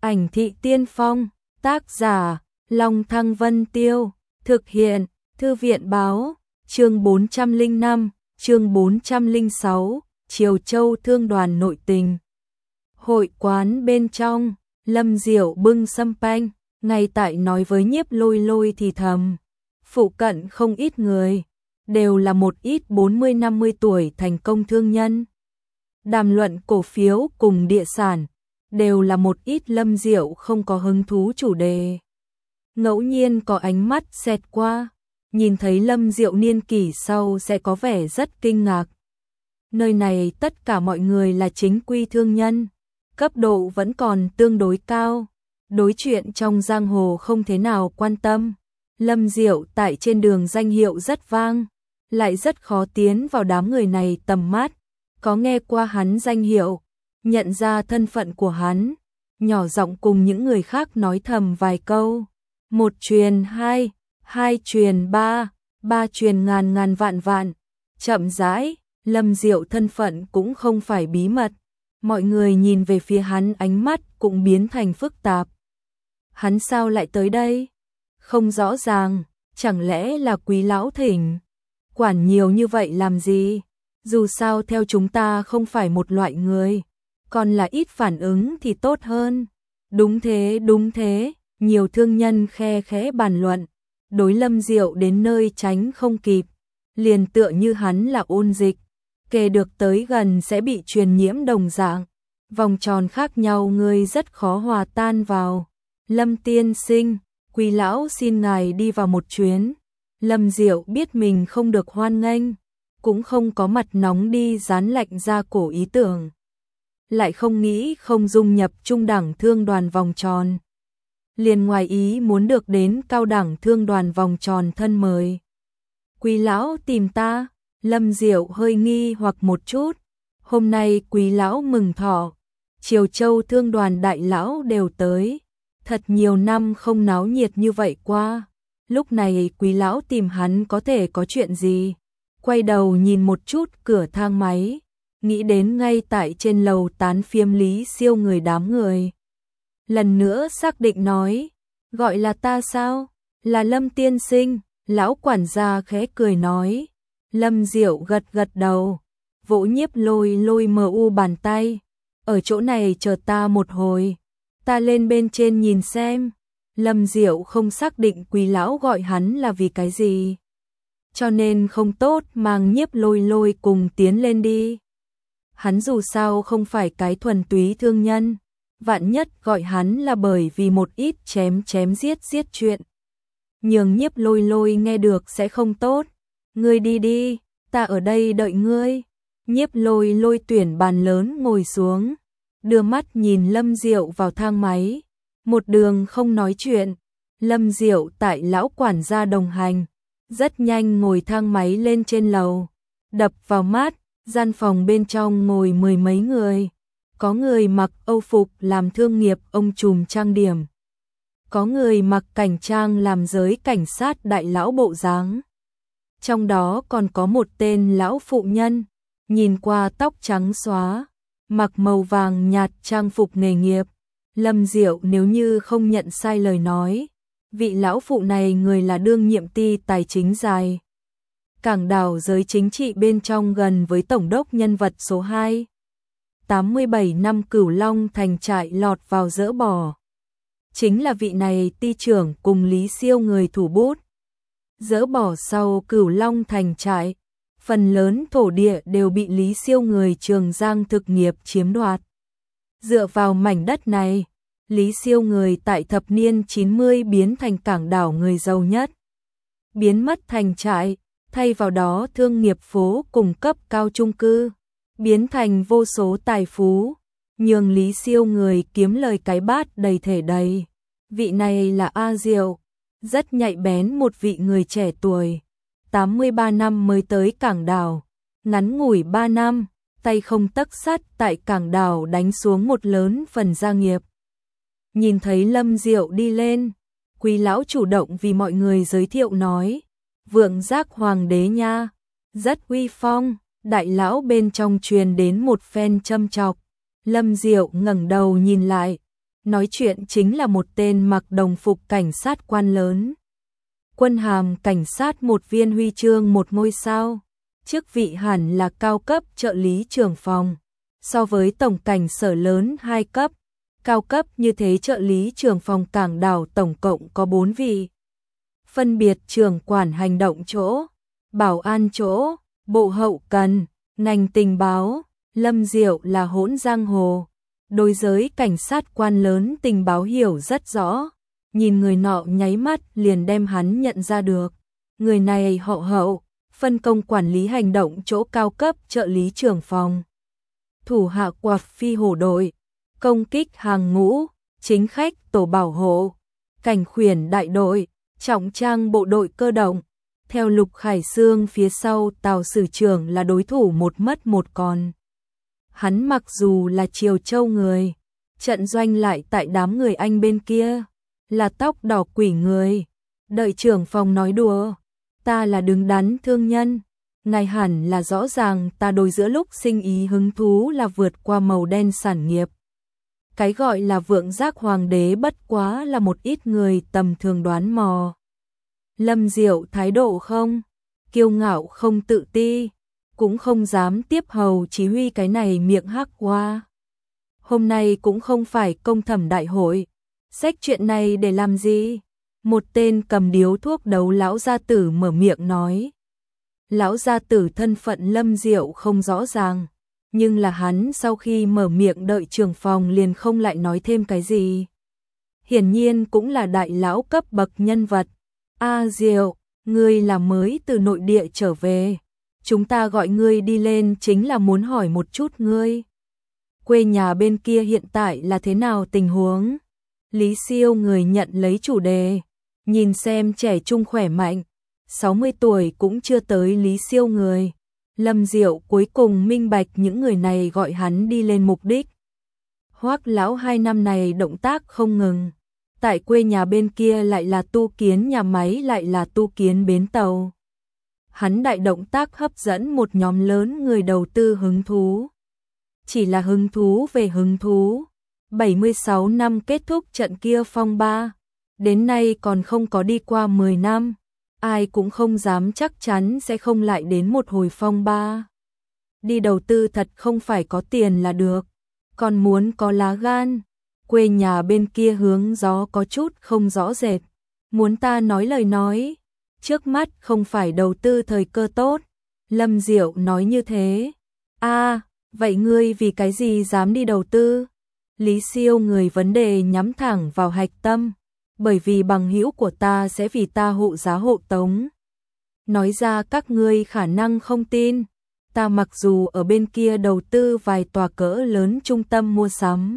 Ảnh thị tiên phong, tác giả, Long Thăng Vân Tiêu, thực hiện, Thư viện báo, chương 405, chương 406, Triều Châu Thương đoàn nội tình. Hội quán bên trong, Lâm Diệu bưng sâm panh, ngay tại nói với Nhiếp Lôi Lôi thì thầm. Phụ cận không ít người, đều là một ít 40-50 tuổi thành công thương nhân. Đàm luận cổ phiếu cùng địa sản, đều là một ít Lâm Diệu không có hứng thú chủ đề. Ngẫu nhiên có ánh mắt xẹt qua, nhìn thấy Lâm Diệu niên kỷ sau sẽ có vẻ rất kinh ngạc. Nơi này tất cả mọi người là chính quy thương nhân, cấp độ vẫn còn tương đối cao, đối chuyện trong giang hồ không thế nào quan tâm. Lâm Diệu tại trên đường danh hiệu rất vang, lại rất khó tiến vào đám người này tầm mắt. Có nghe qua hắn danh hiệu, nhận ra thân phận của hắn, nhỏ giọng cùng những người khác nói thầm vài câu. Một truyền hai, hai truyền ba, ba truyền ngàn ngàn vạn vạn. Chậm rãi, Lâm Diệu thân phận cũng không phải bí mật. Mọi người nhìn về phía hắn ánh mắt cũng biến thành phức tạp. Hắn sao lại tới đây? Không rõ ràng, chẳng lẽ là Quý lão thỉnh? Quản nhiều như vậy làm gì? Dù sao theo chúng ta không phải một loại người, còn là ít phản ứng thì tốt hơn. Đúng thế, nhiều thương nhân khe khẽ bàn luận, đối Lâm Diệu đến nơi tránh không kịp, liền tựa như hắn là ôn dịch, kể được tới gần sẽ bị truyền nhiễm đồng dạng, vòng tròn khác nhau người rất khó hòa tan vào. Lâm tiên sinh, Quý lão xin ngài đi vào một chuyến. Lâm Diệu biết mình không được hoan nghênh, cũng không có mặt nóng đi dán lạnh ra cổ ý tưởng. Lại không nghĩ không dung nhập trung đẳng thương đoàn vòng tròn. Liền ngoài ý muốn được đến cao đẳng thương đoàn vòng tròn thân mời. Quý lão tìm ta, Lâm Diệu hơi nghi hoặc một chút. Hôm nay Quý lão mừng thọ, Triều Châu thương đoàn đại lão đều tới. Thật nhiều năm không náo nhiệt như vậy qua. Lúc này Quý lão tìm hắn có thể có chuyện gì? Quay đầu nhìn một chút cửa thang máy, nghĩ đến ngay tại trên lầu tán phiếm Lý Siêu người đám người. Lần nữa xác định nói, gọi là ta sao? Là Lâm tiên sinh, lão quản gia khẽ cười nói. Lâm Diệu gật gật đầu, vỗ Nhiếp Lôi Lôi mờ u bàn tay. Ở chỗ này chờ ta một hồi, ta lên bên trên nhìn xem. Lâm Diệu không xác định Quý lão gọi hắn là vì cái gì, cho nên không tốt mang Nhiếp Lôi Lôi cùng tiến lên đi. Hắn dù sao không phải cái thuần túy thương nhân, vạn nhất gọi hắn là bởi vì một ít chém giết chuyện. Nhường Nhiếp Lôi Lôi nghe được sẽ không tốt. Ngươi đi đi, ta ở đây đợi ngươi. Nhiếp Lôi Lôi tuyển bàn lớn ngồi xuống, đưa mắt nhìn Lâm Diệu vào thang máy. Một đường không nói chuyện, Lâm Diệu tại lão quản gia đồng hành, rất nhanh ngồi thang máy lên trên lầu. Đập vào mắt, gian phòng bên trong ngồi mười mấy người. Có người mặc âu phục làm thương nghiệp ông trùm trang điểm. Có người mặc cảnh trang làm giới cảnh sát đại lão bộ dáng. Trong đó còn có một tên lão phụ nhân, nhìn qua tóc trắng xóa, mặc màu vàng nhạt trang phục nghề nghiệp. Lâm Diệu nếu như không nhận sai lời nói, vị lão phụ này người là đương nhiệm ty tài chính dài. Cảng đảo giới chính trị bên trong gần với tổng đốc nhân vật số 2. 87 năm Cửu Long thành trại lọt vào dỡ bỏ. Chính là vị này ty trưởng cùng Lý Siêu người thủ bút. Dỡ bỏ sau Cửu Long thành trại, phần lớn thổ địa đều bị Lý Siêu người Trường Giang thực nghiệp chiếm đoạt. Dựa vào mảnh đất này, Lý Siêu người tại thập niên 90 biến thành cảng đảo người giàu nhất. Biến mất thành trại, thay vào đó thương nghiệp phố cùng cấp cao chung cư, biến thành vô số tài phú, nhường Lý Siêu người kiếm lời cái bát đầy thể đầy. Vị này là A Diệu, rất nhạy bén một vị người trẻ tuổi, 83 năm mới tới cảng đảo, ngắn ngủi 3 năm, tay không tấc sắt tại cảng đảo đánh xuống một lớn phần gia nghiệp. Nhìn thấy Lâm Diệu đi lên, Quý lão chủ động vì mọi người giới thiệu nói, Vượng Giác hoàng đế nha, rất uy phong. Đại lão bên trong truyền đến một phen châm chọc. Lâm Diệu ngẩng đầu nhìn lại, Nói chuyện chính là một tên mặc đồng phục cảnh sát quan lớn. Quân hàm cảnh sát 1 viên huy chương 1 ngôi sao. Chức vị hẳn là cao cấp trợ lý trưởng phòng. So với tổng cảnh sở lớn 2 cấp, cao cấp như thế trợ lý trưởng phòng cảng đảo tổng cộng có 4 vị. Phân biệt trưởng quản hành động chỗ, bảo an chỗ, bộ hậu cần, ngành tình báo. Lâm Diệu là hỗn giang hồ. Đối giới cảnh sát quan lớn tình báo hiểu rất rõ. Nhìn người nọ nháy mắt liền đem hắn nhận ra được. Người này họ Hậu, phân công quản lý hành động chỗ cao cấp trợ lý trưởng phòng. Thủ hạ quạt phi hổ đội, công kích hàng ngũ, chính khách tổ bảo hộ, cảnh khuyển đại đội, trọng trang bộ đội cơ động. Theo Lục Khải Sương phía sau Tào Sử Trưởng là đối thủ một mất một còn. Hắn mặc dù là Triều Châu người, trận doanh lại tại đám người Anh bên kia, là tóc đỏ quỷ người. Đợi trưởng phòng nói đùa, ta là đứng đắn thương nhân, ngài hẳn là rõ ràng ta đối giữa lúc sinh ý hứng thú là vượt qua màu đen sản nghiệp. Cái gọi là vượng giác hoàng đế bất quá là một ít người tầm thường đoán mò. Lâm Diệu thái độ không kiêu ngạo không tự ti, cũng không dám tiếp hầu chỉ huy cái này miệng hắc qua. Hôm nay cũng không phải công thẩm đại hội, xách chuyện này để làm gì? Một tên cầm điếu thuốc đấu lão gia tử mở miệng nói. Lão gia tử thân phận Lâm Diệu không rõ ràng, nhưng là hắn sau khi mở miệng đợi trưởng phòng liền không lại nói thêm cái gì. Hiển nhiên cũng là đại lão cấp bậc nhân vật. A Diệu, ngươi là mới từ nội địa trở về. Chúng ta gọi ngươi đi lên chính là muốn hỏi một chút ngươi. Quê nhà bên kia hiện tại là thế nào tình huống? Lý Siêu người nhận lấy chủ đề. Nhìn xem trẻ trung khỏe mạnh, 60 tuổi cũng chưa tới Lý Siêu người. Lâm Diệu cuối cùng minh bạch những người này gọi hắn đi lên mục đích. Hoắc lão 2 năm này động tác không ngừng. Tại quê nhà bên kia lại là tu kiến nhà máy lại là tu kiến bến tàu. Hắn đại động tác hấp dẫn một nhóm lớn người đầu tư hứng thú. Chỉ là hứng thú về hứng thú. 76 năm kết thúc trận kia phong ba. Đến nay còn không có đi qua 10 năm. Ai cũng không dám chắc chắn sẽ không lại đến một hồi phong ba. Đi đầu tư thật không phải có tiền là được. Còn muốn có lá gan. Quê nhà bên kia hướng gió có chút không rõ rệt. Muốn ta nói lời nói. Trước mắt không phải đầu tư thời cơ tốt. Lâm Diệu nói như thế. Vậy ngươi vì cái gì dám đi đầu tư? Lý Siêu người vấn đề nhắm thẳng vào hạch tâm. Bởi vì bằng hữu của ta sẽ vì ta hộ giá hộ tống. Nói ra các ngươi khả năng không tin. Ta mặc dù ở bên kia đầu tư vài tòa cỡ lớn trung tâm mua sắm.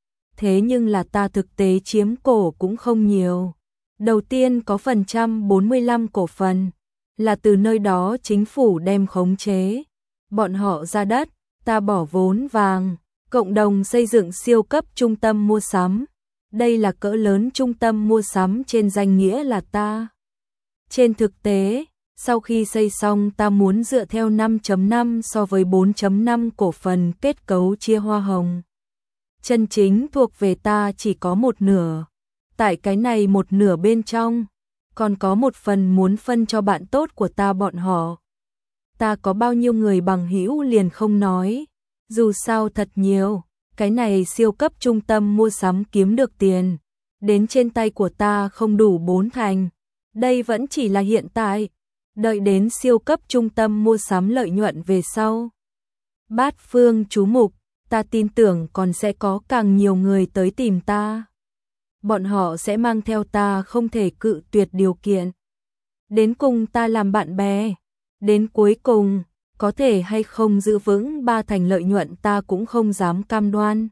Thế nhưng là ta thực tế chiếm cổ cũng không nhiều. Đầu tiên có phần trăm 45 cổ phần. Là từ nơi đó chính phủ đem khống chế. Bọn họ ra đất, ta bỏ vốn vàng. Cộng đồng xây dựng siêu cấp trung tâm mua sắm. Đây là cỡ lớn trung tâm mua sắm trên danh nghĩa là ta. Trên thực tế, sau khi xây xong ta muốn dựa theo 5.5 so với 4.5 cổ phần kết cấu chia hoa hồng. Chân chính thuộc về ta chỉ có một nửa. Tại cái này một nửa bên trong, còn có một phần muốn phân cho bạn tốt của ta bọn họ. Ta có bao nhiêu người bằng hữu liền không nói. Dù sao thật nhiều. Cái này siêu cấp trung tâm mua sắm kiếm được tiền. Đến trên tay của ta không đủ 4 thành. Đây vẫn chỉ là hiện tại. Đợi đến siêu cấp trung tâm mua sắm lợi nhuận về sau. Bát phương chú mục, ta tin tưởng còn sẽ có càng nhiều người tới tìm ta. Bọn họ sẽ mang theo ta không thể cự tuyệt điều kiện. Đến cùng ta làm bạn bè. Đến cuối cùng, có thể hay không giữ vững 3 thành lợi nhuận ta cũng không dám cam đoan.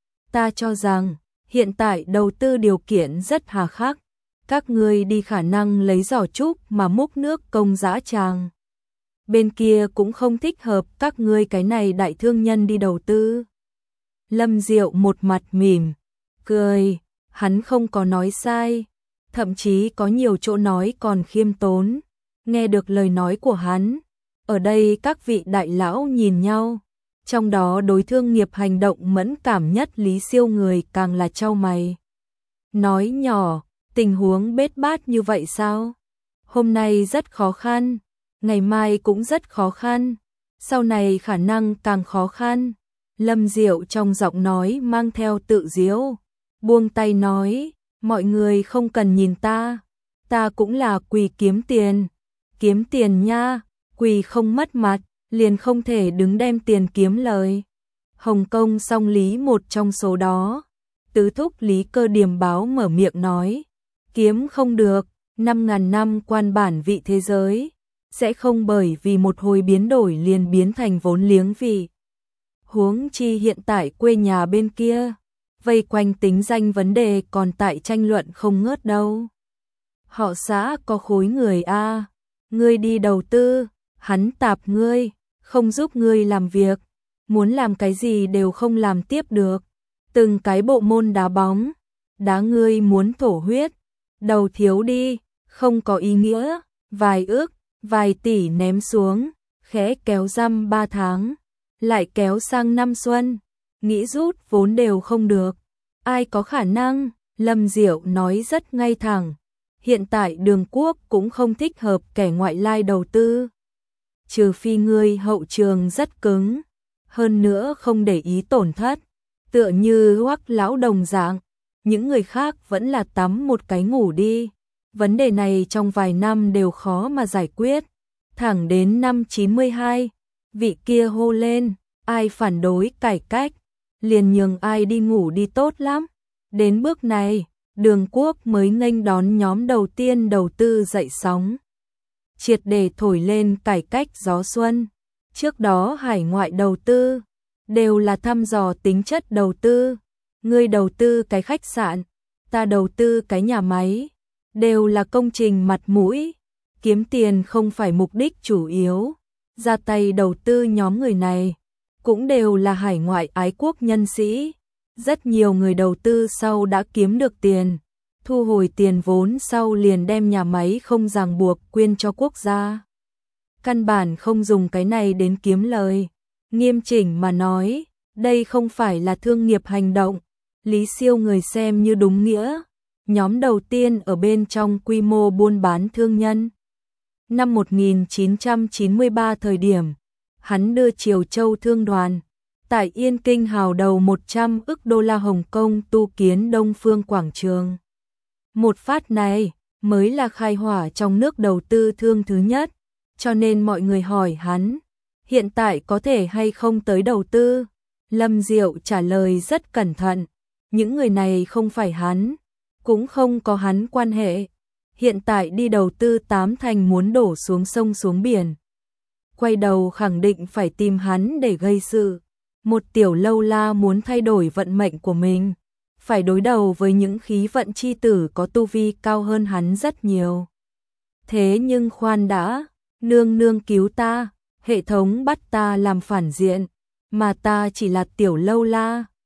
Ta cho rằng, hiện tại đầu tư điều kiện rất hà khắc. Các ngươi đi khả năng lấy giỏ trúc mà múc nước công dã tràng. Bên kia cũng không thích hợp các ngươi cái này đại thương nhân đi đầu tư. Lâm Diệu một mặt mỉm, cười, hắn không có nói sai. Thậm chí có nhiều chỗ nói còn khiêm tốn. Nghe được lời nói của hắn. Ở đây các vị đại lão nhìn nhau. Trong đó đối thương nghiệp hành động mẫn cảm nhất Lý Siêu người càng là chau mày. Nói nhỏ, tình huống bết bát như vậy sao? Hôm nay rất khó khăn, ngày mai cũng rất khó khăn, sau này khả năng càng khó khăn. Lâm Diệu trong giọng nói mang theo tự giễu, buông tay nói, mọi người không cần nhìn ta cũng là quỳ kiếm tiền nha, quỳ không mất mặt, liền không thể đứng đem tiền kiếm lời. Hồng Kông song Lý một trong số đó, tứ thúc Lý Cơ Điềm báo mở miệng nói, kiếm không được, 5.000 năm quan bản vị thế giới, sẽ không bởi vì một hồi biến đổi liền biến thành vốn liếng vị. Huống chi hiện tại quê nhà bên kia, vây quanh tính danh vấn đề còn tại tranh luận không ngớt đâu. Họ xã có khối người a, ngươi đi đầu tư, hắn tạp ngươi, không giúp ngươi làm việc, muốn làm cái gì đều không làm tiếp được. Từng cái bộ môn đá bóng, đá ngươi muốn thổ huyết, đầu thiếu đi, không có ý nghĩa, vài ước, vài tỷ ném xuống, khẽ kéo răm 3 tháng, lại kéo sang năm xuân, nghĩ rút vốn đều không được. Ai có khả năng, Lâm Diệu nói rất ngay thẳng. Hiện tại Đường Quốc cũng không thích hợp kẻ ngoại lai đầu tư. Trừ phi ngươi hậu trường rất cứng, hơn nữa không để ý tổn thất, tựa như Hoắc lão đồng dạng, những người khác vẫn là tắm một cái ngủ đi. Vấn đề này trong vài năm đều khó mà giải quyết. Thẳng đến năm 92, vị kia hô lên, ai phản đối cải cách, liền nhường ai đi ngủ đi tốt lắm. Đến bước này, Đường Quốc mới nghênh đón nhóm đầu tiên đầu tư dậy sóng, triệt để thổi lên cải cách gió xuân. Trước đó hải ngoại đầu tư đều là thăm dò tính chất đầu tư, ngươi đầu tư cái khách sạn, ta đầu tư cái nhà máy, đều là công trình mặt mũi, kiếm tiền không phải mục đích chủ yếu. Ra tay đầu tư nhóm người này cũng đều là hải ngoại ái quốc nhân sĩ. Rất nhiều người đầu tư sau đã kiếm được tiền, thu hồi tiền vốn sau liền đem nhà máy không ràng buộc quyên cho quốc gia. Căn bản không dùng cái này đến kiếm lời. Nghiêm chỉnh mà nói, đây không phải là thương nghiệp hành động. Lý Siêu người xem như đúng nghĩa, nhóm đầu tiên ở bên trong quy mô buôn bán thương nhân. Năm 1993 thời điểm, hắn đưa Triều Châu Thương đoàn tại Yên Kinh hào đầu 100 ức đô la Hồng Kông tu kiến Đông Phương Quảng Trường. Một phát này mới là khai hỏa trong nước đầu tư thương thứ nhất, cho nên mọi người hỏi hắn, hiện tại có thể hay không tới đầu tư? Lâm Diệu trả lời rất cẩn thận, những người này không phải hắn, cũng không có hắn quan hệ. Hiện tại đi đầu tư 8 thành muốn đổ xuống sông xuống biển. Quay đầu khẳng định phải tìm hắn để gây sự. Một tiểu lâu la muốn thay đổi vận mệnh của mình, phải đối đầu với những khí vận chi tử có tu vi cao hơn hắn rất nhiều. Thế nhưng khoan đã, nương nương cứu ta, hệ thống bắt ta làm phản diện, mà ta chỉ là tiểu lâu la,